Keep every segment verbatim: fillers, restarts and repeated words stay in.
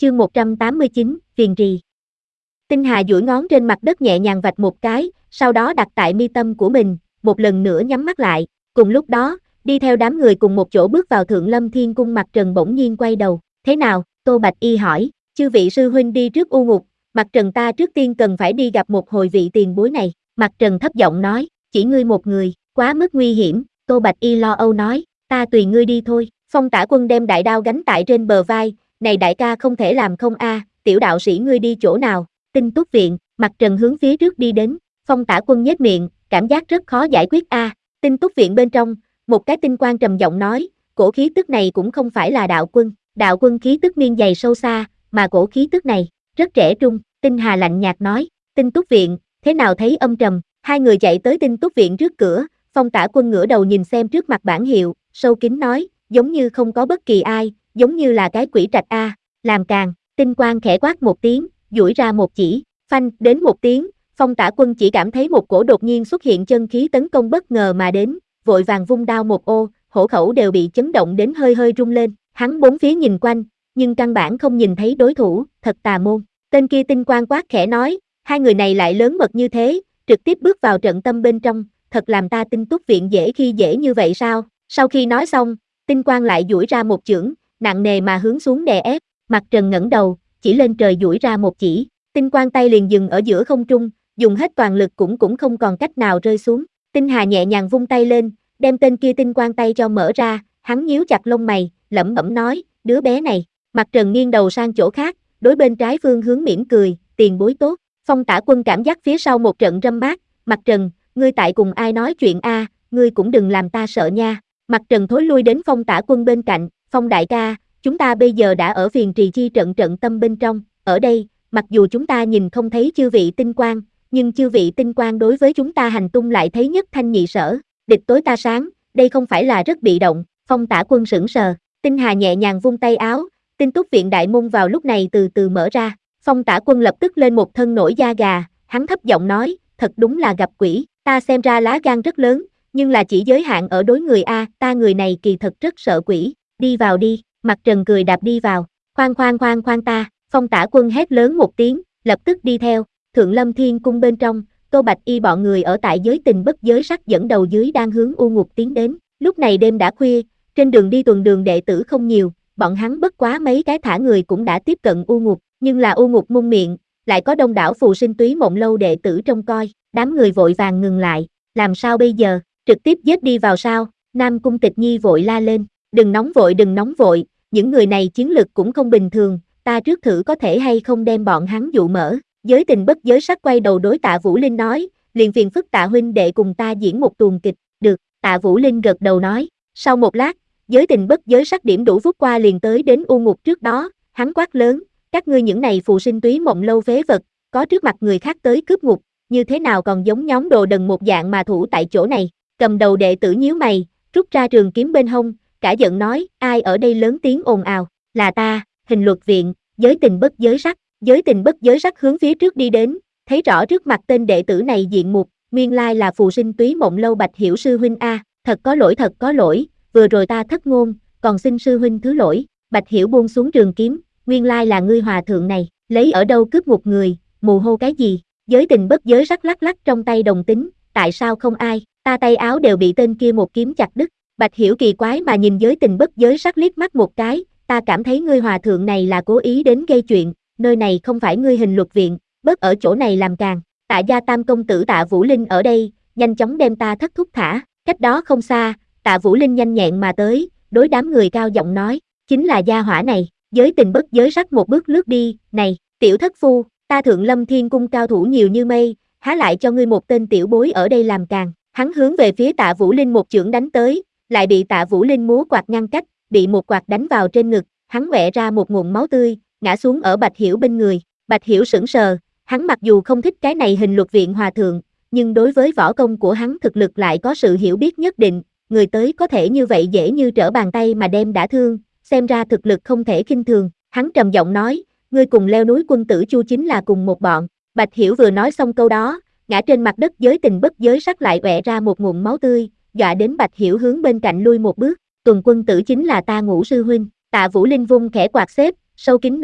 chương một trăm tám mươi chín, viền rì. Tinh Hà duỗi ngón trên mặt đất nhẹ nhàng vạch một cái, sau đó đặt tại mi tâm của mình, một lần nữa nhắm mắt lại. Cùng lúc đó, đi theo đám người cùng một chỗ bước vào Thượng Lâm Thiên Cung Mặt Trần bỗng nhiên quay đầu. Thế nào? Tô Bạch Y hỏi. Chư vị sư huynh đi trước u ngục, Mặt Trần ta trước tiên cần phải đi gặp một hồi vị tiền bối này. Mặt Trần thấp giọng nói, chỉ ngươi một người, quá mức nguy hiểm. Tô Bạch Y lo âu nói, ta tùy ngươi đi thôi. Phong Tả Quân đem đại đao gánh tại trên bờ vai, này đại ca không thể làm không a, tiểu đạo sĩ ngươi đi chỗ nào? Tinh Túc Viện. Mặt Trần hướng phía trước đi đến. Phong Tả Quân nhếch miệng, cảm giác rất khó giải quyết a. À. Tinh Túc Viện bên trong, một cái tinh quang trầm giọng nói, cổ khí tức này cũng không phải là đạo quân, đạo quân khí tức miên dày sâu xa, mà cổ khí tức này rất trẻ trung. Tinh Hà lạnh nhạt nói, Tinh Túc Viện, thế nào thấy âm trầm? Hai người chạy tới Tinh Túc Viện trước cửa, Phong Tả Quân ngửa đầu nhìn xem trước mặt bảng hiệu, sâu kín nói, giống như không có bất kỳ ai, giống như là cái quỷ trạch a. Làm càng, tinh quang khẽ quát một tiếng, duỗi ra một chỉ, phanh, đến một tiếng, Phong Tả Quân chỉ cảm thấy một cổ đột nhiên xuất hiện chân khí tấn công bất ngờ mà đến, vội vàng vung đao một ô, hổ khẩu đều bị chấn động đến hơi hơi rung lên, hắn bốn phía nhìn quanh, nhưng căn bản không nhìn thấy đối thủ, thật tà môn. Tên kia tinh quang quát khẽ nói, hai người này lại lớn mật như thế, trực tiếp bước vào trận tâm bên trong, thật làm ta Tinh Túc Viện dễ khi dễ như vậy sao? Sau khi nói xong, tinh quang lại duỗi ra một chưởng, nặng nề mà hướng xuống đè ép. Mặt Trần ngẩng đầu, chỉ lên trời duỗi ra một chỉ, tinh quang tay liền dừng ở giữa không trung, dùng hết toàn lực cũng cũng không còn cách nào rơi xuống. Tinh Hà nhẹ nhàng vung tay lên, đem tên kia tinh quang tay cho mở ra, hắn nhíu chặt lông mày, lẩm bẩm nói, đứa bé này. Mặt Trần nghiêng đầu sang chỗ khác, đối bên trái phương hướng mỉm cười, tiền bối tốt. Phong Tả Quân cảm giác phía sau một trận râm mát, Mặt Trần, ngươi tại cùng ai nói chuyện a, à, ngươi cũng đừng làm ta sợ nha. Mặt Trần thối lui đến Phong Tả Quân bên cạnh, Phong đại ca, chúng ta bây giờ đã ở phiền trì chi trận trận tâm bên trong, ở đây, mặc dù chúng ta nhìn không thấy chư vị tinh quang, nhưng chư vị tinh quang đối với chúng ta hành tung lại thấy nhất thanh nhị sở, địch tối ta sáng, đây không phải là rất bị động. Phong Tả Quân sững sờ, Tinh Hà nhẹ nhàng vung tay áo, Tinh Túc Viện đại môn vào lúc này từ từ mở ra, Phong Tả Quân lập tức lên một thân nổi da gà, hắn thấp giọng nói, thật đúng là gặp quỷ, ta xem ra lá gan rất lớn, nhưng là chỉ giới hạn ở đối người a, ta người này kỳ thật rất sợ quỷ, đi vào đi. Mặt Trần cười đạp đi vào, khoan khoan khoan khoan ta, Phong Tả Quân hét lớn một tiếng, lập tức đi theo. Thượng Lâm Thiên Cung bên trong, Tô Bạch Y bọn người ở tại giới tình bất giới sắc dẫn đầu dưới đang hướng u ngục tiến đến. Lúc này đêm đã khuya, trên đường đi tuần đường đệ tử không nhiều, bọn hắn bất quá mấy cái thả người cũng đã tiếp cận u ngục, nhưng là u ngục môn miệng, lại có đông đảo phù sinh túy mộng lâu đệ tử trông coi, đám người vội vàng ngừng lại, làm sao bây giờ, trực tiếp giết đi vào sao? Nam Cung Tịch Nhi vội la lên, đừng nóng vội đừng nóng vội, những người này chiến lực cũng không bình thường, ta trước thử có thể hay không đem bọn hắn dụ mở. Giới tình bất giới sắc quay đầu đối Tạ Vũ Linh nói, liền phiền phức Tạ huynh đệ cùng ta diễn một tuồng kịch, được. Tạ Vũ Linh gật đầu nói. Sau một lát, giới tình bất giới sắc điểm đủ vút qua liền tới đến u ngục trước đó, hắn quát lớn, các ngươi những này phù sinh túy mộng lâu phế vật, có trước mặt người khác tới cướp ngục, như thế nào còn giống nhóm đồ đần một dạng mà thủ tại chỗ này. Cầm đầu đệ tử nhíu mày, rút ra trường kiếm bên hông, cả giận nói, ai ở đây lớn tiếng ồn ào, là ta, Hình Luật Viện. Giới tình bất giới sắc. Giới tình bất giới sắc hướng phía trước đi đến, thấy rõ trước mặt tên đệ tử này diện mục, nguyên lai là phù sinh túy mộng lâu Bạch Hiểu sư huynh a, thật có lỗi thật có lỗi, vừa rồi ta thất ngôn, còn xin sư huynh thứ lỗi. Bạch Hiểu buông xuống trường kiếm, nguyên lai là ngươi hòa thượng này, lấy ở đâu cướp một người, mù hô cái gì? Giới tình bất giới sắc lắc lắc trong tay đồng tính, tại sao không ai, ta tay áo đều bị tên kia một kiếm chặt đứt. Bạch Hiểu kỳ quái mà nhìn giới tình bất giới sắc liếc mắt một cái, ta cảm thấy ngươi hòa thượng này là cố ý đến gây chuyện, nơi này không phải ngươi Hình Luật Viện, bớt ở chỗ này làm càng. Tạ gia tam công tử Tạ Vũ Linh ở đây, nhanh chóng đem ta thất thúc thả. Cách đó không xa, Tạ Vũ Linh nhanh nhẹn mà tới, đối đám người cao giọng nói, chính là gia hỏa này. Giới tình bất giới sắc một bước lướt đi, này, tiểu thất phu, ta Thượng Lâm Thiên Cung cao thủ nhiều như mây, há lại cho ngươi một tên tiểu bối ở đây làm càng. Hắn hướng về phía Tạ Vũ Linh một chưởng đánh tới, lại bị Tạ Vũ Linh múa quạt ngăn cách, bị một quạt đánh vào trên ngực, hắn vẽ ra một nguồn máu tươi, ngã xuống ở Bạch Hiểu bên người. Bạch Hiểu sững sờ, hắn mặc dù không thích cái này Hình Luật Viện hòa thượng, nhưng đối với võ công của hắn thực lực lại có sự hiểu biết nhất định, người tới có thể như vậy dễ như trở bàn tay mà đem đả thương, xem ra thực lực không thể khinh thường. Hắn trầm giọng nói, ngươi cùng leo núi quân tử Chu chính là cùng một bọn. Bạch Hiểu vừa nói xong câu đó, ngã trên mặt đất giới tình bất giới sắc lại vẽ ra một nguồn máu tươi, dọa đến Bạch Hiểu hướng bên cạnh lui một bước. Tuần quân tử chính là ta Ngũ sư huynh. Tạ Vũ Linh vung khẽ quạt xếp, sâu kín nói,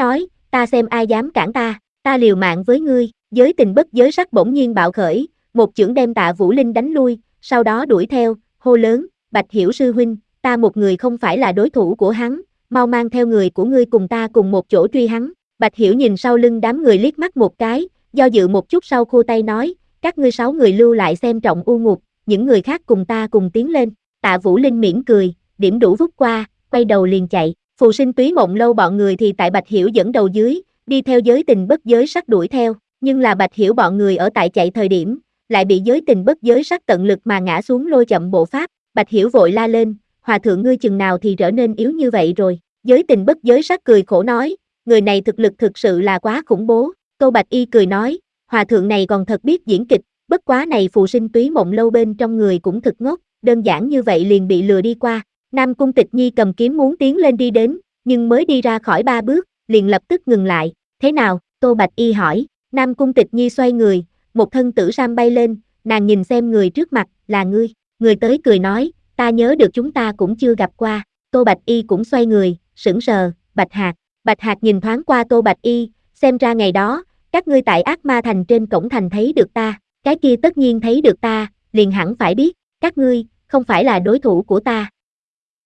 ta xem ai dám cản ta, ta liều mạng với ngươi, giới tình bất giới sắc bỗng nhiên bạo khởi, một chưởng đem Tạ Vũ Linh đánh lui, sau đó đuổi theo, hô lớn, Bạch Hiểu sư huynh, ta một người không phải là đối thủ của hắn, mau mang theo người của ngươi cùng ta cùng một chỗ truy hắn. Bạch Hiểu nhìn sau lưng đám người liếc mắt một cái, do dự một chút sau khua tay nói, các ngươi sáu người lưu lại xem trọng u ngục, những người khác cùng ta cùng tiến lên. Tạ Vũ Linh mỉm cười, điểm đủ vút qua, quay đầu liền chạy. Phù Sinh Túy Mộng Lâu bọn người thì tại Bạch Hiểu dẫn đầu dưới, đi theo giới tình bất giới sắc đuổi theo, nhưng là Bạch Hiểu bọn người ở tại chạy thời điểm, lại bị giới tình bất giới sắc tận lực mà ngã xuống lôi chậm bộ pháp. Bạch Hiểu vội la lên, hòa thượng ngươi chừng nào thì trở nên yếu như vậy rồi. Giới tình bất giới sắc cười khổ nói, người này thực lực thực sự là quá khủng bố. Tô Bạch Y cười nói, hòa thượng này còn thật biết diễn kịch, bất quá này Phù Sinh Túy Mộng Lâu bên trong người cũng thực ngốc, đơn giản như vậy liền bị lừa đi qua. Nam Cung Tịch Nhi cầm kiếm muốn tiến lên đi đến, nhưng mới đi ra khỏi ba bước, liền lập tức ngừng lại. Thế nào? Tô Bạch Y hỏi. Nam Cung Tịch Nhi xoay người, một thân tử sam bay lên, nàng nhìn xem người trước mặt, là ngươi. Người tới cười nói, ta nhớ được chúng ta cũng chưa gặp qua. Tô Bạch Y cũng xoay người, sững sờ, Bạch Hạc. Bạch Hạc nhìn thoáng qua Tô Bạch Y, xem ra ngày đó, các ngươi tại Ác Ma Thành trên cổng thành thấy được ta, cái kia tất nhiên thấy được ta, liền hẳn phải biết, các ngươi, không phải là đối thủ của ta.